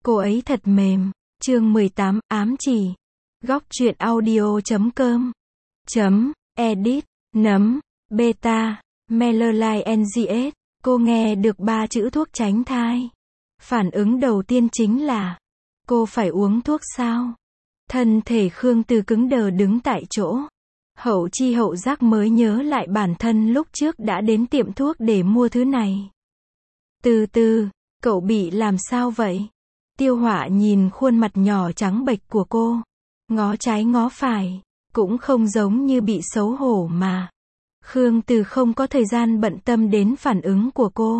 Cô ấy thật mềm. Chương 18, ám chỉ. Góc truyện audio.com .edit nấm beta Melerline NGS. Cô nghe được 3 chữ thuốc tránh thai. Phản ứng đầu tiên chính là cô phải uống thuốc sao? Thân thể Khương Từ cứng đờ đứng tại chỗ. Hậu chi hậu giác mới nhớ lại bản thân lúc trước đã đến tiệm thuốc để mua thứ này. Từ từ, cậu bị làm sao vậy? Tiêu Họa nhìn khuôn mặt nhỏ trắng bệch của cô. Ngó trái ngó phải, cũng không giống như bị xấu hổ mà. Khương Từ không có thời gian bận tâm đến phản ứng của cô.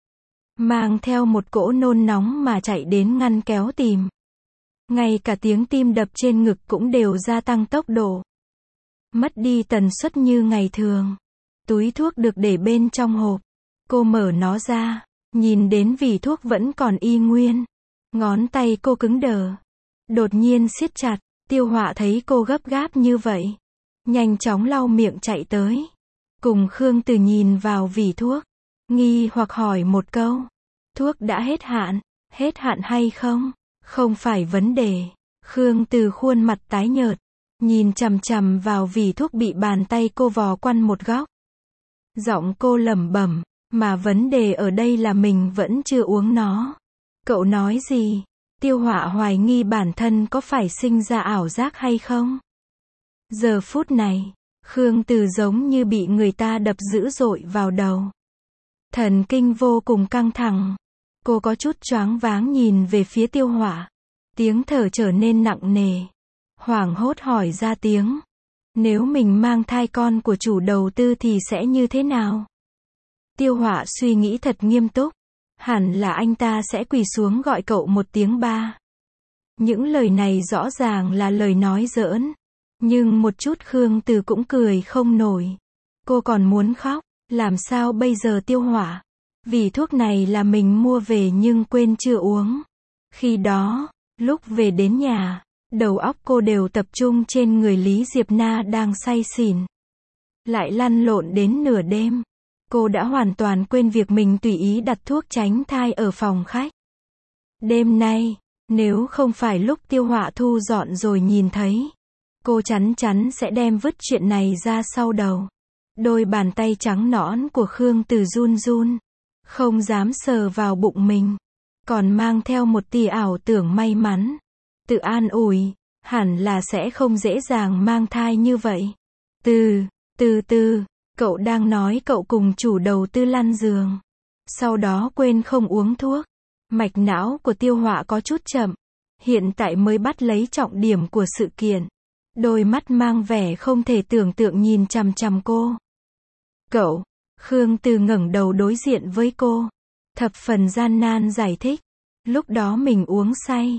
Mang theo một cỗ nôn nóng mà chạy đến ngăn kéo tìm. Ngay cả tiếng tim đập trên ngực cũng đều gia tăng tốc độ. Mất đi tần suất như ngày thường. Túi thuốc được để bên trong hộp. Cô mở nó ra, nhìn đến vỉ thuốc vẫn còn y nguyên. Ngón tay cô cứng đờ. Đột nhiên siết chặt. Tiêu Họa thấy cô gấp gáp như vậy, nhanh chóng lau miệng chạy tới. Cùng Khương Từ nhìn vào vỉ thuốc. Nghi hoặc hỏi một câu. Thuốc đã hết hạn. Hết hạn hay không? Không phải vấn đề. Khương Từ khuôn mặt tái nhợt. Nhìn chằm chằm vào vỉ thuốc bị bàn tay cô vò quăn một góc. Giọng cô lẩm bẩm. Mà vấn đề ở đây là mình vẫn chưa uống nó. Cậu nói gì? Tiêu Họa hoài nghi bản thân có phải sinh ra ảo giác hay không? Giờ phút này, Khương Từ giống như bị người ta đập dữ dội vào đầu. Thần kinh vô cùng căng thẳng. Cô có chút choáng váng nhìn về phía Tiêu Họa. Tiếng thở trở nên nặng nề. Hoảng hốt hỏi ra tiếng. Nếu mình mang thai con của chủ đầu tư thì sẽ như thế nào? Tiêu Họa suy nghĩ thật nghiêm túc. Hẳn là anh ta sẽ quỳ xuống gọi cậu một tiếng ba. Những lời này rõ ràng là lời nói giỡn. Nhưng một chút Khương Từ cũng cười không nổi. Cô còn muốn khóc. Làm sao bây giờ Tiêu Họa? Vì thuốc này là mình mua về nhưng quên chưa uống. Khi đó, lúc về đến nhà, đầu óc cô đều tập trung trên người Lý Diệp Na đang say xỉn. Lại lăn lộn đến nửa đêm. Cô đã hoàn toàn quên việc mình tùy ý đặt thuốc tránh thai ở phòng khách. Đêm nay, nếu không phải lúc Tiêu Họa thu dọn rồi nhìn thấy, cô chắn chắn sẽ đem vứt chuyện này ra sau đầu. Đôi bàn tay trắng nõn của Khương Từ run run, không dám sờ vào bụng mình, còn mang theo một tia ảo tưởng may mắn. Tự an ủi, hẳn là sẽ không dễ dàng mang thai như vậy. Từ từ. Cậu đang nói cậu cùng chủ đầu tư lăn giường. Sau đó quên không uống thuốc. Mạch não của Tiêu Họa có chút chậm. Hiện tại mới bắt lấy trọng điểm của sự kiện. Đôi mắt mang vẻ không thể tưởng tượng nhìn chằm chằm cô. Cậu. Khương Từ ngẩng đầu đối diện với cô. Thập phần gian nan giải thích. Lúc đó mình uống say.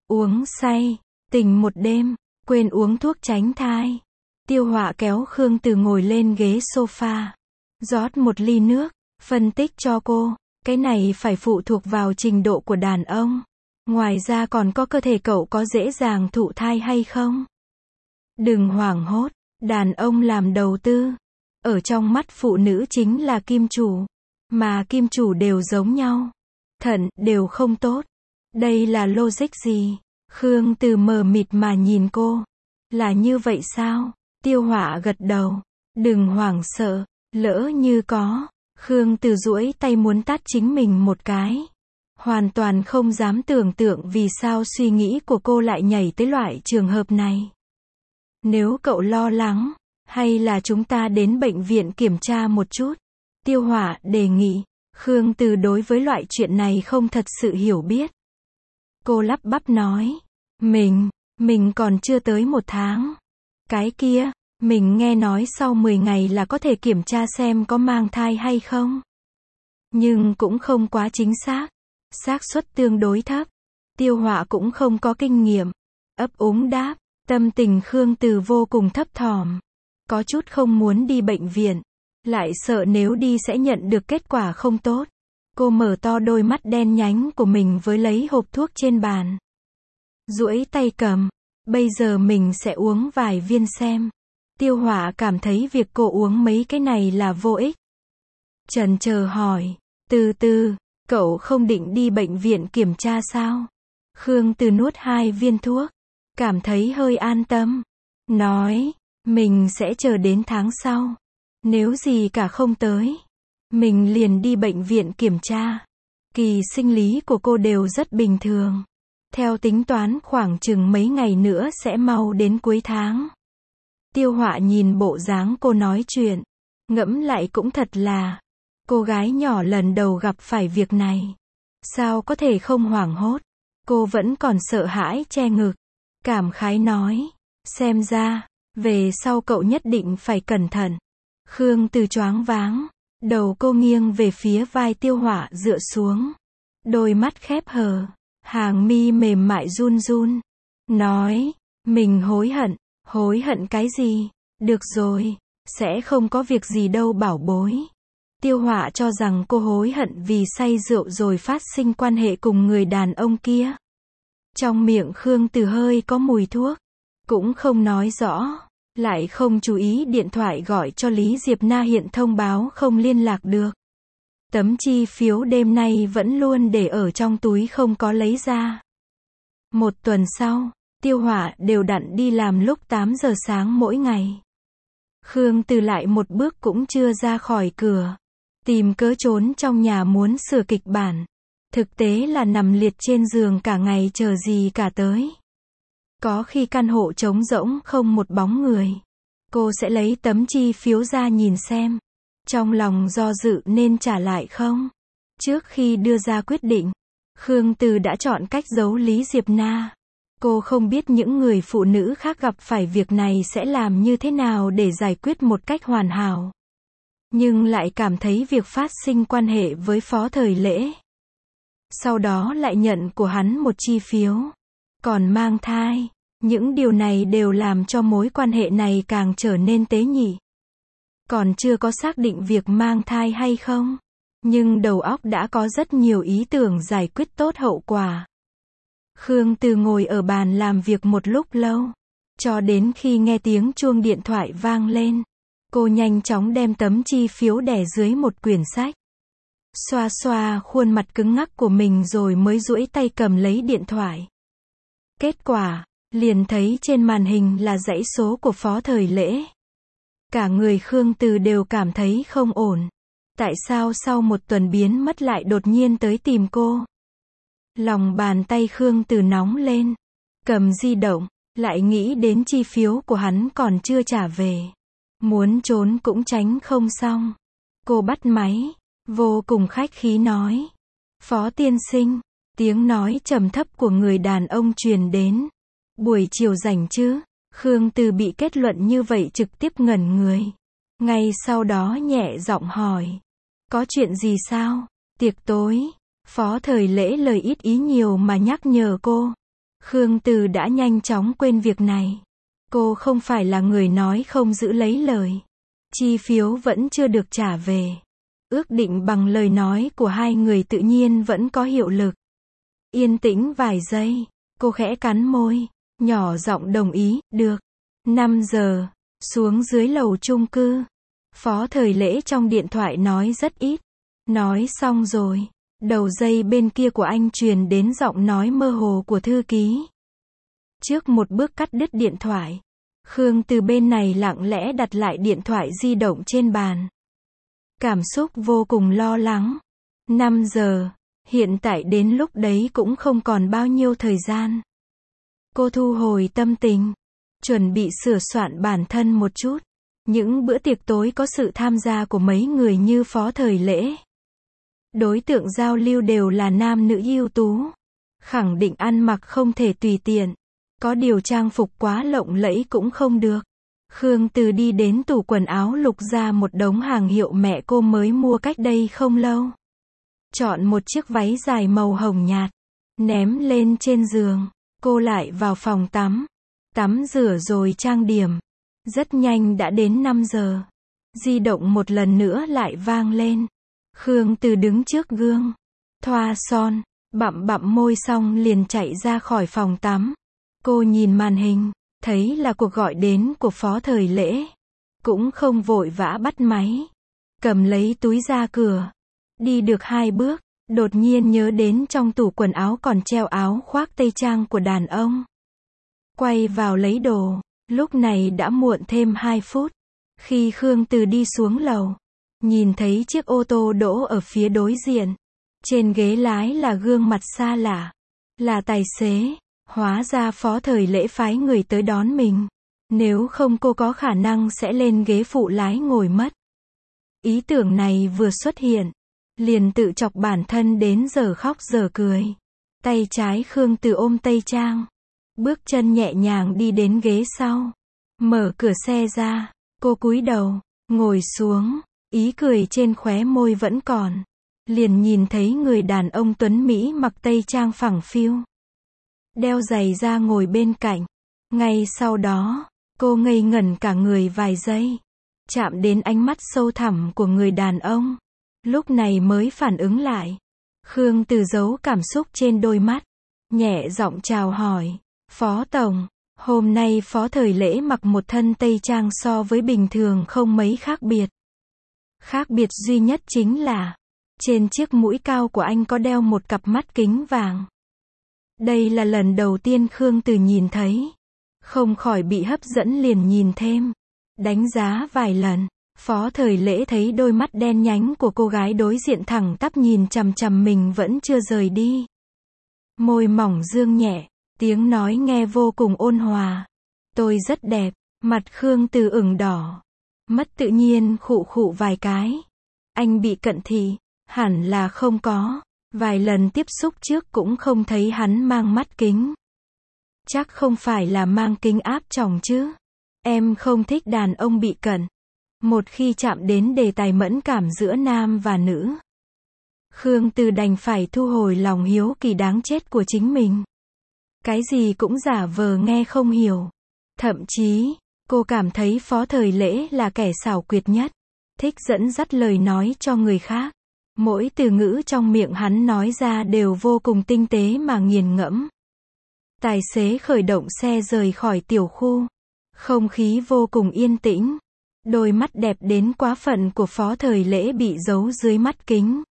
Tỉnh một đêm. Quên uống thuốc tránh thai. Tiêu Họa kéo Khương Từ ngồi lên ghế sofa. Rót một ly nước. Phân tích cho cô. Cái này phải phụ thuộc vào trình độ của đàn ông. Ngoài ra còn có cơ thể cậu có dễ dàng thụ thai hay không. Đừng hoảng hốt. Đàn ông làm đầu tư. Ở trong mắt phụ nữ chính là kim chủ. Mà kim chủ đều giống nhau. Thận đều không tốt. Đây là logic gì? Khương Từ mờ mịt mà nhìn cô. Là như vậy sao? Tiêu Họa gật đầu. Đừng hoảng sợ. Lỡ như có. Khương Từ duỗi tay muốn tát chính mình một cái. Hoàn toàn không dám tưởng tượng vì sao suy nghĩ của cô lại nhảy tới loại trường hợp này. Nếu cậu lo lắng, hay là chúng ta đến bệnh viện kiểm tra một chút? Tiêu Họa đề nghị. Khương Từ đối với loại chuyện này không thật sự hiểu biết. Cô lắp bắp nói. Mình còn chưa tới 1 tháng. Cái kia, mình nghe nói sau 10 ngày là có thể kiểm tra xem có mang thai hay không. Nhưng cũng không quá chính xác. Xác suất tương đối thấp. Tiêu Họa cũng không có kinh nghiệm. Ấp úng đáp. Tâm tình Khương Từ vô cùng thấp thỏm. Có chút không muốn đi bệnh viện. Lại sợ nếu đi sẽ nhận được kết quả không tốt. Cô mở to đôi mắt đen nhánh của mình với lấy hộp thuốc trên bàn. Duỗi tay cầm. Bây giờ mình sẽ uống vài viên xem. Tiêu Họa cảm thấy việc cô uống mấy cái này là vô ích. Chần chờ hỏi. Từ từ, cậu không định đi bệnh viện kiểm tra sao? Khương Từ nuốt 2 viên thuốc, cảm thấy hơi an tâm. Nói, mình sẽ chờ đến tháng sau. Nếu gì cả không tới, mình liền đi bệnh viện kiểm tra. Kỳ sinh lý của cô đều rất bình thường. Theo tính toán khoảng chừng mấy ngày nữa sẽ mau đến cuối tháng. Tiêu Họa nhìn bộ dáng cô nói chuyện, ngẫm lại cũng thật là, cô gái nhỏ lần đầu gặp phải việc này. Sao có thể không hoảng hốt? Cô vẫn còn sợ hãi che ngực. Cảm khái nói, xem ra, về sau cậu nhất định phải cẩn thận. Khương Từ choáng váng, đầu cô nghiêng về phía vai Tiêu Họa dựa xuống. Đôi mắt khép hờ, hàng mi mềm mại run run. Nói, mình hối hận cái gì? Được rồi, sẽ không có việc gì đâu bảo bối. Tiêu Họa cho rằng cô hối hận vì say rượu rồi phát sinh quan hệ cùng người đàn ông kia. Trong miệng Khương Từ hơi có mùi thuốc, cũng không nói rõ, lại không chú ý điện thoại gọi cho Lý Diệp Na hiện thông báo không liên lạc được. Tấm chi phiếu đêm nay vẫn luôn để ở trong túi không có lấy ra. Một tuần sau, Tiêu Họa đều đặn đi làm lúc 8 giờ sáng mỗi ngày. Khương Từ lại một bước cũng chưa ra khỏi cửa. Tìm cớ trốn trong nhà muốn sửa kịch bản. Thực tế là nằm liệt trên giường cả ngày chờ gì cả tới. Có khi căn hộ trống rỗng không một bóng người. Cô sẽ lấy tấm chi phiếu ra nhìn xem. Trong lòng do dự nên trả lại không. Trước khi đưa ra quyết định, Khương Từ đã chọn cách giấu Lý Diệp Na. Cô không biết những người phụ nữ khác gặp phải việc này sẽ làm như thế nào để giải quyết một cách hoàn hảo. Nhưng lại cảm thấy việc phát sinh quan hệ với Phó Thời Lễ. Sau đó lại nhận của hắn một chi phiếu. Còn mang thai. Những điều này đều làm cho mối quan hệ này càng trở nên tế nhị. Còn chưa có xác định việc mang thai hay không. Nhưng đầu óc đã có rất nhiều ý tưởng giải quyết tốt hậu quả. Khương Từ ngồi ở bàn làm việc một lúc lâu. Cho đến khi nghe tiếng chuông điện thoại vang lên. Cô nhanh chóng đem tấm chi phiếu đè dưới một quyển sách. Xoa xoa khuôn mặt cứng ngắc của mình rồi mới duỗi tay cầm lấy điện thoại. Kết quả, liền thấy trên màn hình là dãy số của Phó Thời Lễ. Cả người Khương Từ đều cảm thấy không ổn. Tại sao sau một tuần biến mất lại đột nhiên tới tìm cô? Lòng bàn tay Khương Từ nóng lên. Cầm di động, lại nghĩ đến chi phiếu của hắn còn chưa trả về. Muốn trốn cũng tránh không xong. Cô bắt máy, vô cùng khách khí nói. Phó tiên sinh, tiếng nói trầm thấp của người đàn ông truyền đến. Buổi chiều rảnh chứ? Khương Từ bị kết luận như vậy trực tiếp ngẩn người. Ngay sau đó nhẹ giọng hỏi. Có chuyện gì sao? Tiệc tối. Phó Thời Lễ lời ít ý nhiều mà nhắc nhở cô. Khương Từ đã nhanh chóng quên việc này. Cô không phải là người nói không giữ lấy lời. Chi phiếu vẫn chưa được trả về. Ước định bằng lời nói của hai người tự nhiên vẫn có hiệu lực. Yên tĩnh vài giây, cô khẽ cắn môi, nhỏ giọng đồng ý, được. 5 giờ, xuống dưới lầu chung cư. Phó Thời Lễ trong điện thoại nói rất ít. Nói xong rồi, đầu dây bên kia của anh truyền đến giọng nói mơ hồ của thư ký. Trước một bước cắt đứt điện thoại, Khương Từ bên này lặng lẽ đặt lại điện thoại di động trên bàn. Cảm xúc vô cùng lo lắng. 5 giờ, hiện tại đến lúc đấy cũng không còn bao nhiêu thời gian. Cô thu hồi tâm tình, chuẩn bị sửa soạn bản thân một chút. Những bữa tiệc tối có sự tham gia của mấy người như Phó Thời Lễ. Đối tượng giao lưu đều là nam nữ ưu tú. Khẳng định ăn mặc không thể tùy tiện. Có điều trang phục quá lộng lẫy cũng không được. Khương Từ đi đến tủ quần áo lục ra một đống hàng hiệu mẹ cô mới mua cách đây không lâu. Chọn một chiếc váy dài màu hồng nhạt. Ném lên trên giường. Cô lại vào phòng tắm. Tắm rửa rồi trang điểm. Rất nhanh đã đến 5 giờ. Di động một lần nữa lại vang lên. Khương Từ đứng trước gương. Thoa son. Bặm môi xong liền chạy ra khỏi phòng tắm. Cô nhìn màn hình. Thấy là cuộc gọi đến của Phó Thời Lễ. Cũng không vội vã bắt máy. Cầm lấy túi ra cửa. Đi được 2 bước. Đột nhiên nhớ đến trong tủ quần áo còn treo áo khoác tây trang của đàn ông. Quay vào lấy đồ, lúc này đã muộn thêm 2 phút. Khi Khương Từ đi xuống lầu, nhìn thấy chiếc ô tô đỗ ở phía đối diện. Trên ghế lái là gương mặt xa lạ. Là tài xế. Hóa ra Phó Thời Lễ phái người tới đón mình. Nếu không cô có khả năng sẽ lên ghế phụ lái ngồi mất. Ý tưởng này vừa xuất hiện, liền tự chọc bản thân đến giờ khóc giờ cười. Tay trái Khương Từ ôm tây trang. Bước chân nhẹ nhàng đi đến ghế sau. Mở cửa xe ra, cô cúi đầu, ngồi xuống, ý cười trên khóe môi vẫn còn. Liền nhìn thấy người đàn ông tuấn Mỹ mặc tây trang phẳng phiu. Đeo giày ra ngồi bên cạnh. Ngay sau đó, cô ngây ngẩn cả người vài giây. Chạm đến ánh mắt sâu thẳm của người đàn ông. Lúc này mới phản ứng lại. Khương Từ giấu cảm xúc trên đôi mắt. Nhẹ giọng chào hỏi. Phó Tổng, hôm nay Phó Thời Lễ mặc một thân tây trang so với bình thường không mấy khác biệt. Khác biệt duy nhất chính là, trên chiếc mũi cao của anh có đeo một cặp mắt kính vàng. Đây là lần đầu tiên Khương Từ nhìn thấy. Không khỏi bị hấp dẫn liền nhìn thêm. Đánh giá vài lần, Phó Thời Lễ thấy đôi mắt đen nhánh của cô gái đối diện thẳng tắp nhìn chằm chằm mình vẫn chưa rời đi. Môi mỏng dương nhẹ, tiếng nói nghe vô cùng ôn hòa. Tôi rất đẹp, mặt Khương Từ ửng đỏ. Mất tự nhiên khụ khụ vài cái. Anh bị cận thị, hẳn là không có. Vài lần tiếp xúc trước cũng không thấy hắn mang mắt kính. Chắc không phải là mang kính áp tròng chứ. Em không thích đàn ông bị cận. Một khi chạm đến đề tài mẫn cảm giữa nam và nữ, Khương Từ đành phải thu hồi lòng hiếu kỳ đáng chết của chính mình. Cái gì cũng giả vờ nghe không hiểu. Thậm chí, cô cảm thấy Phó Thời Lễ là kẻ xảo quyệt nhất. Thích dẫn dắt lời nói cho người khác. Mỗi từ ngữ trong miệng hắn nói ra đều vô cùng tinh tế mà nghiền ngẫm. Tài xế khởi động xe rời khỏi tiểu khu. Không khí vô cùng yên tĩnh. Đôi mắt đẹp đến quá phận của Phó Thời Lễ bị giấu dưới mắt kính.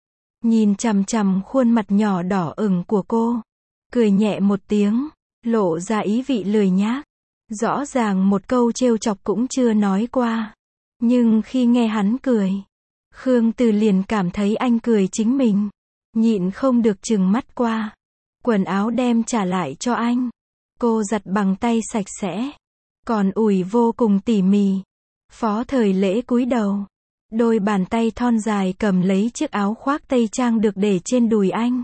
Nhìn chằm chằm khuôn mặt nhỏ đỏ ửng của cô. Cười nhẹ một tiếng, lộ ra ý vị lười nhác. Rõ ràng một câu trêu chọc cũng chưa nói qua. Nhưng khi nghe hắn cười, Khương Từ liền cảm thấy anh cười chính mình. Nhịn không được trừng mắt qua. Quần áo đem trả lại cho anh. Cô giặt bằng tay sạch sẽ. Còn ủi vô cùng tỉ mỉ. Phó Thời Lễ cúi đầu. Đôi bàn tay thon dài cầm lấy chiếc áo khoác tây trang được để trên đùi anh.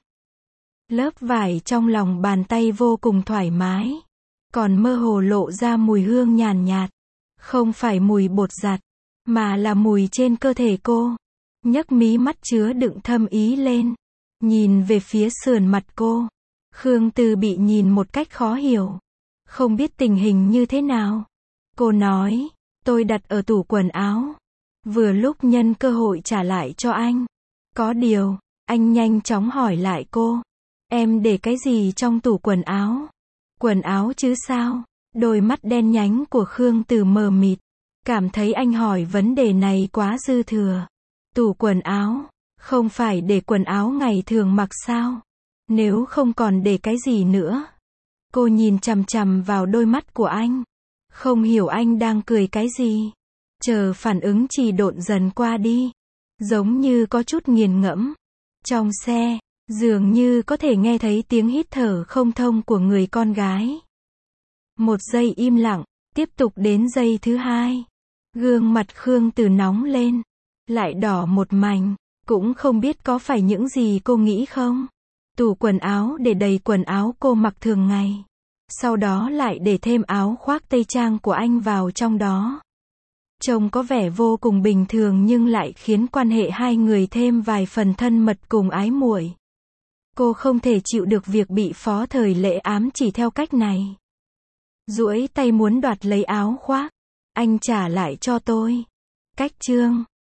Lớp vải trong lòng bàn tay vô cùng thoải mái. Còn mơ hồ lộ ra mùi hương nhàn nhạt. Không phải mùi bột giặt, mà là mùi trên cơ thể cô. Nhấc mí mắt chứa đựng thâm ý lên. Nhìn về phía sườn mặt cô. Khương Từ bị nhìn một cách khó hiểu. Không biết tình hình như thế nào. Cô nói, tôi đặt ở tủ quần áo. Vừa lúc nhân cơ hội trả lại cho anh. Có điều, anh nhanh chóng hỏi lại cô. Em để cái gì trong tủ quần áo? Quần áo chứ sao? Đôi mắt đen nhánh của Khương Từ mờ mịt. Cảm thấy anh hỏi vấn đề này quá dư thừa. Tủ quần áo, không phải để quần áo ngày thường mặc sao? Nếu không còn để cái gì nữa? Cô nhìn chằm chằm vào đôi mắt của anh. Không hiểu anh đang cười cái gì. Chờ phản ứng trì độn dần qua đi. Giống như có chút nghiền ngẫm. Trong xe, dường như có thể nghe thấy tiếng hít thở không thông của người con gái. Một giây im lặng, tiếp tục đến giây thứ hai. Gương mặt Khương Từ nóng lên. Lại đỏ một mảnh. Cũng không biết có phải những gì cô nghĩ không. Tủ quần áo để đầy quần áo cô mặc thường ngày. Sau đó lại để thêm áo khoác tây trang của anh vào trong đó. Trông có vẻ vô cùng bình thường nhưng lại khiến quan hệ hai người thêm vài phần thân mật cùng ái muội. Cô không thể chịu được việc bị Phó Thời Lễ ám chỉ theo cách này. Duỗi tay muốn đoạt lấy áo khoác. Anh trả lại cho tôi. Cách chương